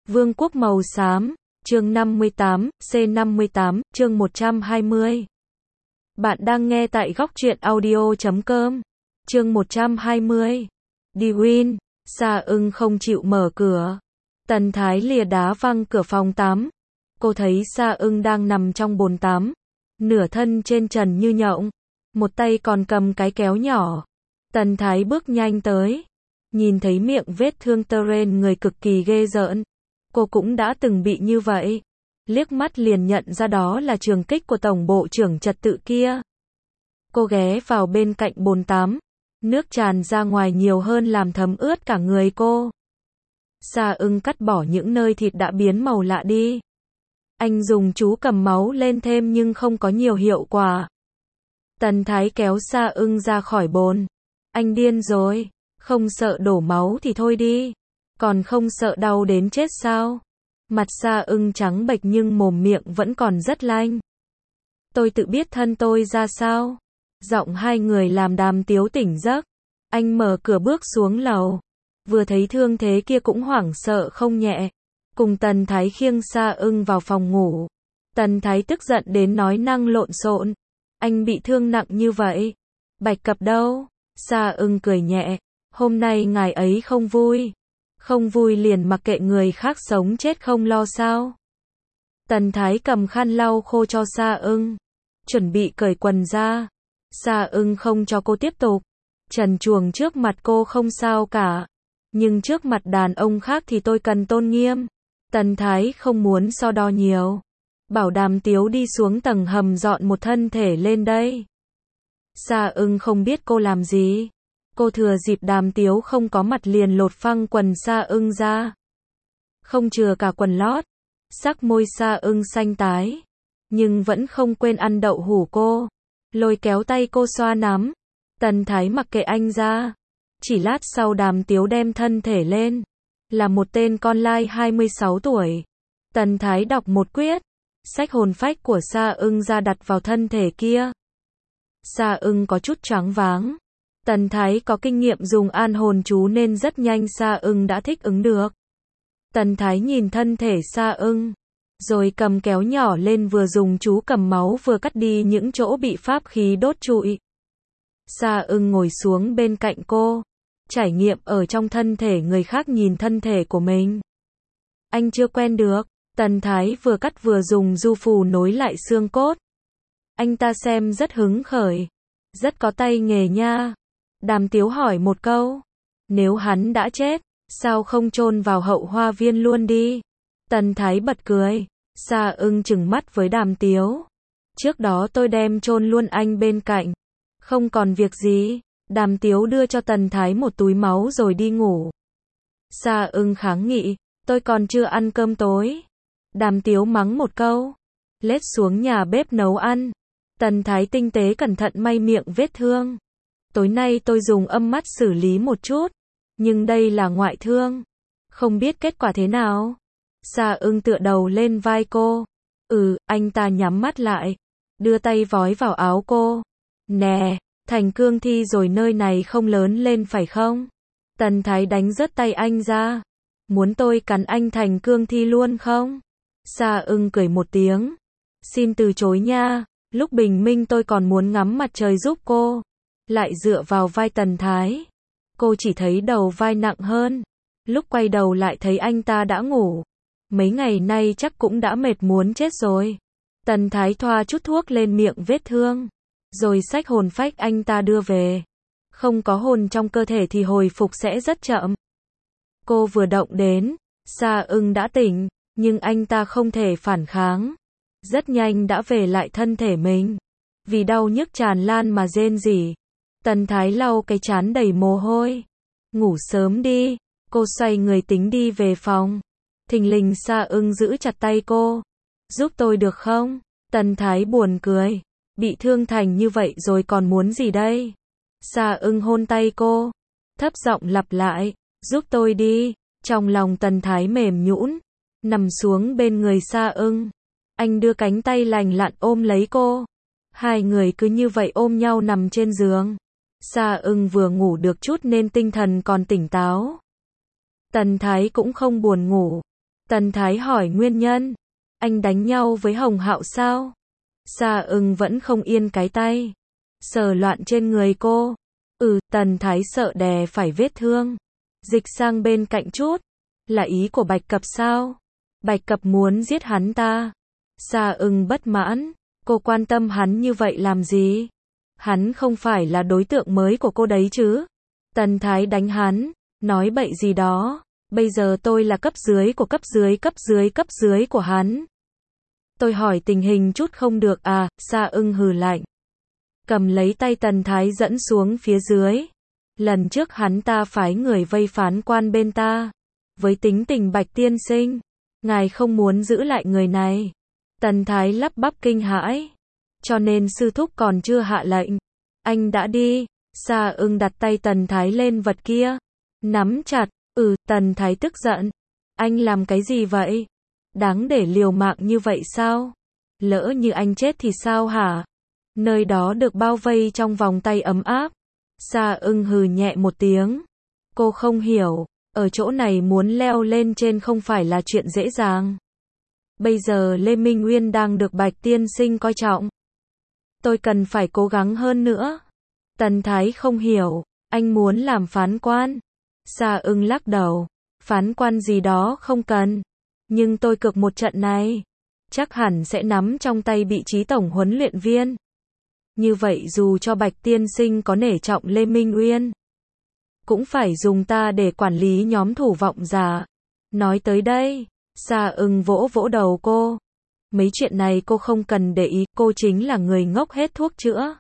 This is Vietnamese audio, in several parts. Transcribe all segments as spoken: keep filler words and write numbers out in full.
Vương quốc màu xám, chương năm mươi tám, C năm mươi tám, chương một trăm hai mươi. Bạn đang nghe tại góc truyện audio chấm com. Chương một trăm hai mươi. Đi Win, Sa Ưng không chịu mở cửa. Tần Thái lìa đá văng cửa phòng tắm. Cô thấy Sa Ưng đang nằm trong bồn tắm, nửa thân trên trần như nhộng, một tay còn cầm cái kéo nhỏ. Tần Thái bước nhanh tới, nhìn thấy miệng vết thương tơ trên người cực kỳ ghê rợn. Cô cũng đã từng bị như vậy. Liếc mắt liền nhận ra đó là trường kích của Tổng bộ trưởng trật tự kia. Cô ghé vào bên cạnh bồn tắm. Nước tràn ra ngoài nhiều hơn làm thấm ướt cả người cô. Sa Ưng cắt bỏ những nơi thịt đã biến màu lạ đi. Anh dùng chú cầm máu lên thêm nhưng không có nhiều hiệu quả. Tần Thái kéo Sa Ưng ra khỏi bồn. Anh điên rồi, không sợ đổ máu thì thôi đi. Còn không sợ đau đến chết sao? Mặt Sa Ưng trắng bệch nhưng mồm miệng vẫn còn rất lanh. Tôi tự biết thân tôi ra sao? Giọng hai người làm Đàm Tiếu tỉnh giấc. Anh mở cửa bước xuống lầu. Vừa thấy thương thế kia cũng hoảng sợ không nhẹ. Cùng Tần Thái khiêng Sa Ưng vào phòng ngủ. Tần Thái tức giận đến nói năng lộn xộn. Anh bị thương nặng như vậy. Bạch Cập đâu? Sa Ưng cười nhẹ. Hôm nay ngài ấy không vui. Không vui liền mặc kệ người khác sống chết không lo sao? Tần Thái cầm khăn lau khô cho Sa Ưng. Chuẩn bị cởi quần ra. Sa Ưng không cho cô tiếp tục. Trần truồng trước mặt cô không sao cả. Nhưng trước mặt đàn ông khác thì tôi cần tôn nghiêm. Tần Thái không muốn so đo nhiều. Bảo Đàm Tiếu đi xuống tầng hầm dọn một thân thể lên đây. Sa Ưng không biết cô làm gì. Cô thừa dịp Đàm Tiếu không có mặt liền lột phăng quần Sa Ưng ra. Không chừa cả quần lót. Sắc môi Sa Ưng xanh tái. Nhưng vẫn không quên ăn đậu hủ cô. Lôi kéo tay cô xoa nắm. Tần Thái mặc kệ anh ra. Chỉ lát sau Đàm Tiếu đem thân thể lên. Là một tên con lai hai mươi sáu tuổi. Tần Thái đọc một quyết. Xách hồn phách của Sa Ưng ra đặt vào thân thể kia. Sa Ưng có chút choáng váng. Tần Thái có kinh nghiệm dùng an hồn chú nên rất nhanh Sa Ưng đã thích ứng được. Tần Thái nhìn thân thể Sa Ưng, rồi cầm kéo nhỏ lên vừa dùng chú cầm máu vừa cắt đi những chỗ bị pháp khí đốt trụi. Sa Ưng ngồi xuống bên cạnh cô, trải nghiệm ở trong thân thể người khác nhìn thân thể của mình. Anh chưa quen được. Tần Thái vừa cắt vừa dùng du phù nối lại xương cốt. Anh ta xem rất hứng khởi. Rất có tay nghề nha. Đàm Tiếu hỏi một câu. Nếu hắn đã chết, sao không chôn vào hậu hoa viên luôn đi? Tần Thái bật cười. Sa Ưng trừng mắt với Đàm Tiếu. Trước đó tôi đem chôn luôn anh bên cạnh. Không còn việc gì. Đàm Tiếu đưa cho Tần Thái một túi máu rồi đi ngủ. Sa Ưng kháng nghị. Tôi còn chưa ăn cơm tối. Đàm Tiếu mắng một câu. Lết xuống nhà bếp nấu ăn. Tần Thái tinh tế cẩn thận may miệng vết thương. Tối nay tôi dùng âm mắt xử lý một chút. Nhưng đây là ngoại thương. Không biết kết quả thế nào. Sa Ưng tựa đầu lên vai cô. Ừ, anh ta nhắm mắt lại. Đưa tay vói vào áo cô. Nè, thành cương thi rồi nơi này không lớn lên phải không? Tần Thái đánh rớt tay anh ra. Muốn tôi cắn anh thành cương thi luôn không? Sa Ưng cười một tiếng. Xin từ chối nha. Lúc bình minh tôi còn muốn ngắm mặt trời giúp cô. Lại dựa vào vai Tần Thái. Cô chỉ thấy đầu vai nặng hơn. Lúc quay đầu lại thấy anh ta đã ngủ. Mấy ngày nay chắc cũng đã mệt muốn chết rồi. Tần Thái thoa chút thuốc lên miệng vết thương. Rồi xách hồn phách anh ta đưa về. Không có hồn trong cơ thể thì hồi phục sẽ rất chậm. Cô vừa động đến. Sa Ưng đã tỉnh. Nhưng anh ta không thể phản kháng. Rất nhanh đã về lại thân thể mình. Vì đau nhức tràn lan mà rên rỉ. Tần Thái lau cái trán đầy mồ hôi. Ngủ sớm đi. Cô xoay người tính đi về phòng. Thình lình Sa Ưng giữ chặt tay cô. Giúp tôi được không? Tần Thái buồn cười. Bị thương thành như vậy rồi còn muốn gì đây? Sa Ưng hôn tay cô. Thấp giọng lặp lại. Giúp tôi đi. Trong lòng Tần Thái mềm nhũn. Nằm xuống bên người Sa Ưng. Anh đưa cánh tay lành lặn ôm lấy cô. Hai người cứ như vậy ôm nhau nằm trên giường. Sa Ưng vừa ngủ được chút nên tinh thần còn tỉnh táo. Tần Thái cũng không buồn ngủ. Tần Thái hỏi nguyên nhân. Anh đánh nhau với Hồng Hạo sao? Sa Ưng vẫn không yên cái tay. Sờ loạn trên người cô. Ừ, Tần Thái sợ đè phải vết thương. Dịch sang bên cạnh chút. Là ý của Bạch Cập sao? Bạch Cập muốn giết hắn ta. Sa Ưng bất mãn. Cô quan tâm hắn như vậy làm gì? Hắn không phải là đối tượng mới của cô đấy chứ? Tần Thái đánh hắn. Nói bậy gì đó. Bây giờ tôi là cấp dưới của cấp dưới cấp dưới cấp dưới của hắn. Tôi hỏi tình hình chút không được à? Sa Ưng hừ lạnh. Cầm lấy tay Tần Thái dẫn xuống phía dưới. Lần trước hắn ta phái người vây phán quan bên ta. Với tính tình Bạch tiên sinh, ngài không muốn giữ lại người này. Tần Thái lắp bắp kinh hãi. Cho nên sư thúc còn chưa hạ lệnh. Anh đã đi. Sa Ưng đặt tay Tần Thái lên vật kia. Nắm chặt. Ừ, Tần Thái tức giận. Anh làm cái gì vậy? Đáng để liều mạng như vậy sao? Lỡ như anh chết thì sao hả? Nơi đó được bao vây trong vòng tay ấm áp. Sa Ưng hừ nhẹ một tiếng. Cô không hiểu, ở chỗ này muốn leo lên trên không phải là chuyện dễ dàng. Bây giờ Lê Minh Uyên đang được Bạch tiên sinh coi trọng. Tôi cần phải cố gắng hơn nữa. Tần Thái không hiểu, anh muốn làm phán quan. Sa Ưng lắc đầu. Phán quan gì đó không cần. Nhưng tôi cược một trận này. Chắc hẳn sẽ nắm trong tay vị trí tổng huấn luyện viên. Như vậy dù cho Bạch tiên sinh có nể trọng Lê Minh Uyên, cũng phải dùng ta để quản lý nhóm thủ vọng giả. Nói tới đây, Sa Ưng vỗ vỗ đầu cô. Mấy chuyện này cô không cần để ý, cô chính là người ngốc hết thuốc chữa.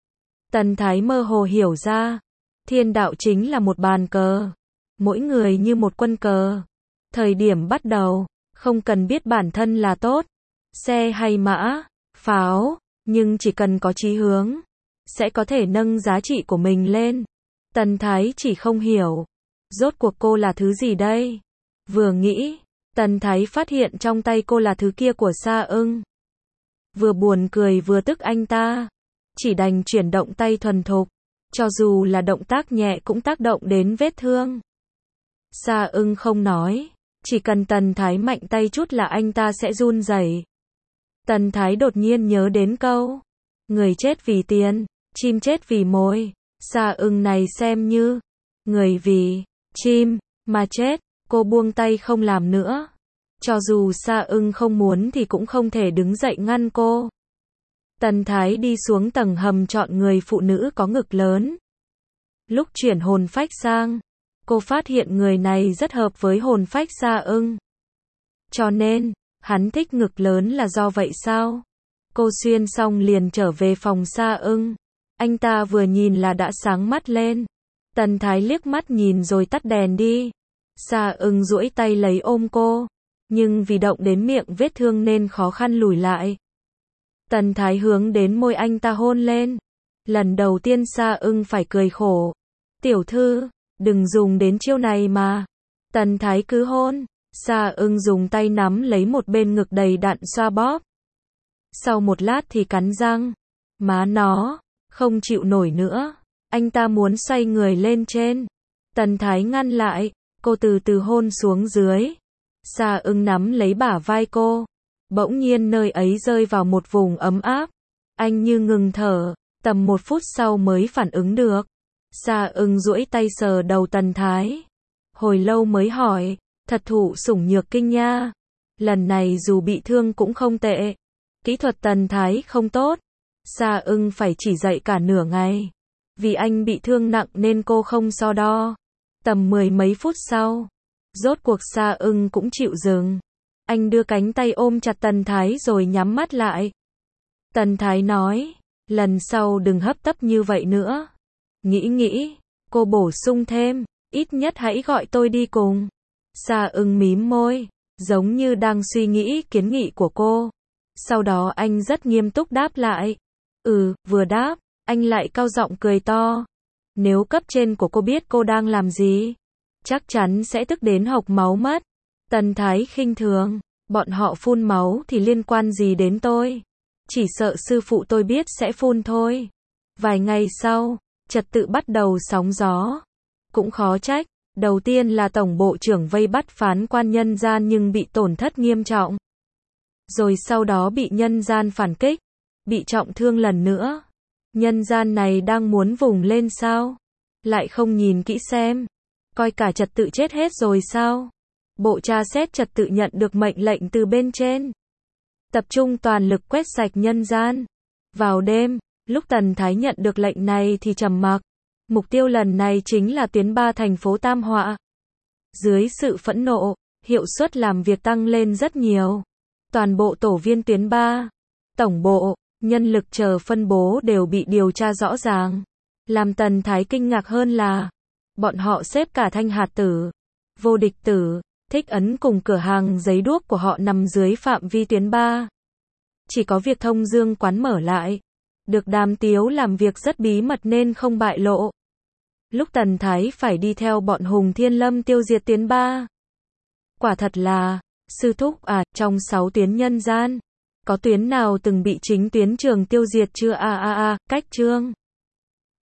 Tần Thái mơ hồ hiểu ra, thiên đạo chính là một bàn cờ. Mỗi người như một quân cờ. Thời điểm bắt đầu, không cần biết bản thân là tốt, xe hay mã, pháo, nhưng chỉ cần có chí hướng, sẽ có thể nâng giá trị của mình lên. Tần Thái chỉ không hiểu, rốt cuộc cô là thứ gì đây? Vừa nghĩ, Tần Thái phát hiện trong tay cô là thứ kia của Sa Ưng. Vừa buồn cười vừa tức anh ta, chỉ đành chuyển động tay thuần thục, cho dù là động tác nhẹ cũng tác động đến vết thương. Sa Ưng không nói, chỉ cần Tần Thái mạnh tay chút là anh ta sẽ run rẩy. Tần Thái đột nhiên nhớ đến câu, người chết vì tiền, chim chết vì mồi. Sa Ưng này xem như người vì chim mà chết. Cô buông tay không làm nữa. Cho dù Sa Ưng không muốn thì cũng không thể đứng dậy ngăn cô. Tần Thái đi xuống tầng hầm chọn người phụ nữ có ngực lớn. Lúc chuyển hồn phách sang, cô phát hiện người này rất hợp với hồn phách Sa Ưng. Cho nên, hắn thích ngực lớn là do vậy sao? Cô xuyên xong liền trở về phòng Sa Ưng. Anh ta vừa nhìn là đã sáng mắt lên. Tần Thái liếc mắt nhìn rồi tắt đèn đi. Sa Ưng duỗi tay lấy ôm cô, nhưng vì động đến miệng vết thương nên khó khăn lùi lại. Tần Thái hướng đến môi anh ta hôn lên. Lần đầu tiên Sa Ưng phải cười khổ. Tiểu thư, đừng dùng đến chiêu này mà. Tần Thái cứ hôn. Sa Ưng dùng tay nắm lấy một bên ngực đầy đặn xoa bóp. Sau một lát thì cắn răng. Má nó, không chịu nổi nữa. Anh ta muốn xoay người lên trên. Tần Thái ngăn lại. Cô từ từ hôn xuống dưới. Sa Ưng nắm lấy bả vai cô. Bỗng nhiên nơi ấy rơi vào một vùng ấm áp. Anh như ngừng thở. Tầm một phút sau mới phản ứng được. Sa Ưng duỗi tay sờ đầu Tần Thái. Hồi lâu mới hỏi. Thật thụ sủng nhược kinh nha. Lần này dù bị thương cũng không tệ. Kỹ thuật Tần Thái không tốt. Sa Ưng phải chỉ dạy cả nửa ngày. Vì anh bị thương nặng nên cô không so đo. Tầm mười mấy phút sau, rốt cuộc Sa Ưng cũng chịu dừng. Anh đưa cánh tay ôm chặt Tần Thái rồi nhắm mắt lại. Tần Thái nói, lần sau đừng hấp tấp như vậy nữa. Nghĩ nghĩ, cô bổ sung thêm, ít nhất hãy gọi tôi đi cùng. Sa Ưng mím môi, giống như đang suy nghĩ kiến nghị của cô. Sau đó anh rất nghiêm túc đáp lại. Ừ, vừa đáp, anh lại cao giọng cười to. Nếu cấp trên của cô biết cô đang làm gì, chắc chắn sẽ tức đến hộc máu mất. Tần Thái khinh thường, bọn họ phun máu thì liên quan gì đến tôi? Chỉ sợ sư phụ tôi biết sẽ phun thôi. Vài ngày sau, trật tự bắt đầu sóng gió. Cũng khó trách, Đầu tiên là tổng bộ trưởng vây bắt phán quan nhân gian nhưng bị tổn thất nghiêm trọng. Rồi sau đó bị nhân gian phản kích, bị trọng thương lần nữa. Nhân gian này đang muốn vùng lên sao? Lại không nhìn kỹ xem, coi cả trật tự chết hết rồi sao? Bộ tra xét trật tự nhận được mệnh lệnh từ bên trên, tập trung toàn lực quét sạch nhân gian. Vào đêm, lúc Tần Thái nhận được lệnh này thì trầm mặc. Mục tiêu lần này chính là tuyến ba thành phố Tam Họa. Dưới sự phẫn nộ, hiệu suất làm việc tăng lên rất nhiều. Toàn bộ tổ viên tuyến ba, tổng bộ, nhân lực chờ phân bố đều bị điều tra rõ ràng. Làm Tần Thái kinh ngạc hơn là, bọn họ xếp cả Thanh Hạt Tử, Vô Địch Tử, Thích Ấn cùng cửa hàng giấy đuốc của họ nằm dưới phạm vi tuyến ba. Chỉ có việc Thông Dương quán mở lại, được Đàm Tiếu làm việc rất bí mật nên không bại lộ. Lúc Tần Thái phải đi theo bọn Hùng Thiên Lâm tiêu diệt tuyến ba. Quả thật là, sư thúc à, trong sáu tuyến nhân gian, có tuyến nào từng bị chính tuyến trường tiêu diệt chưa? A a a, cách chương.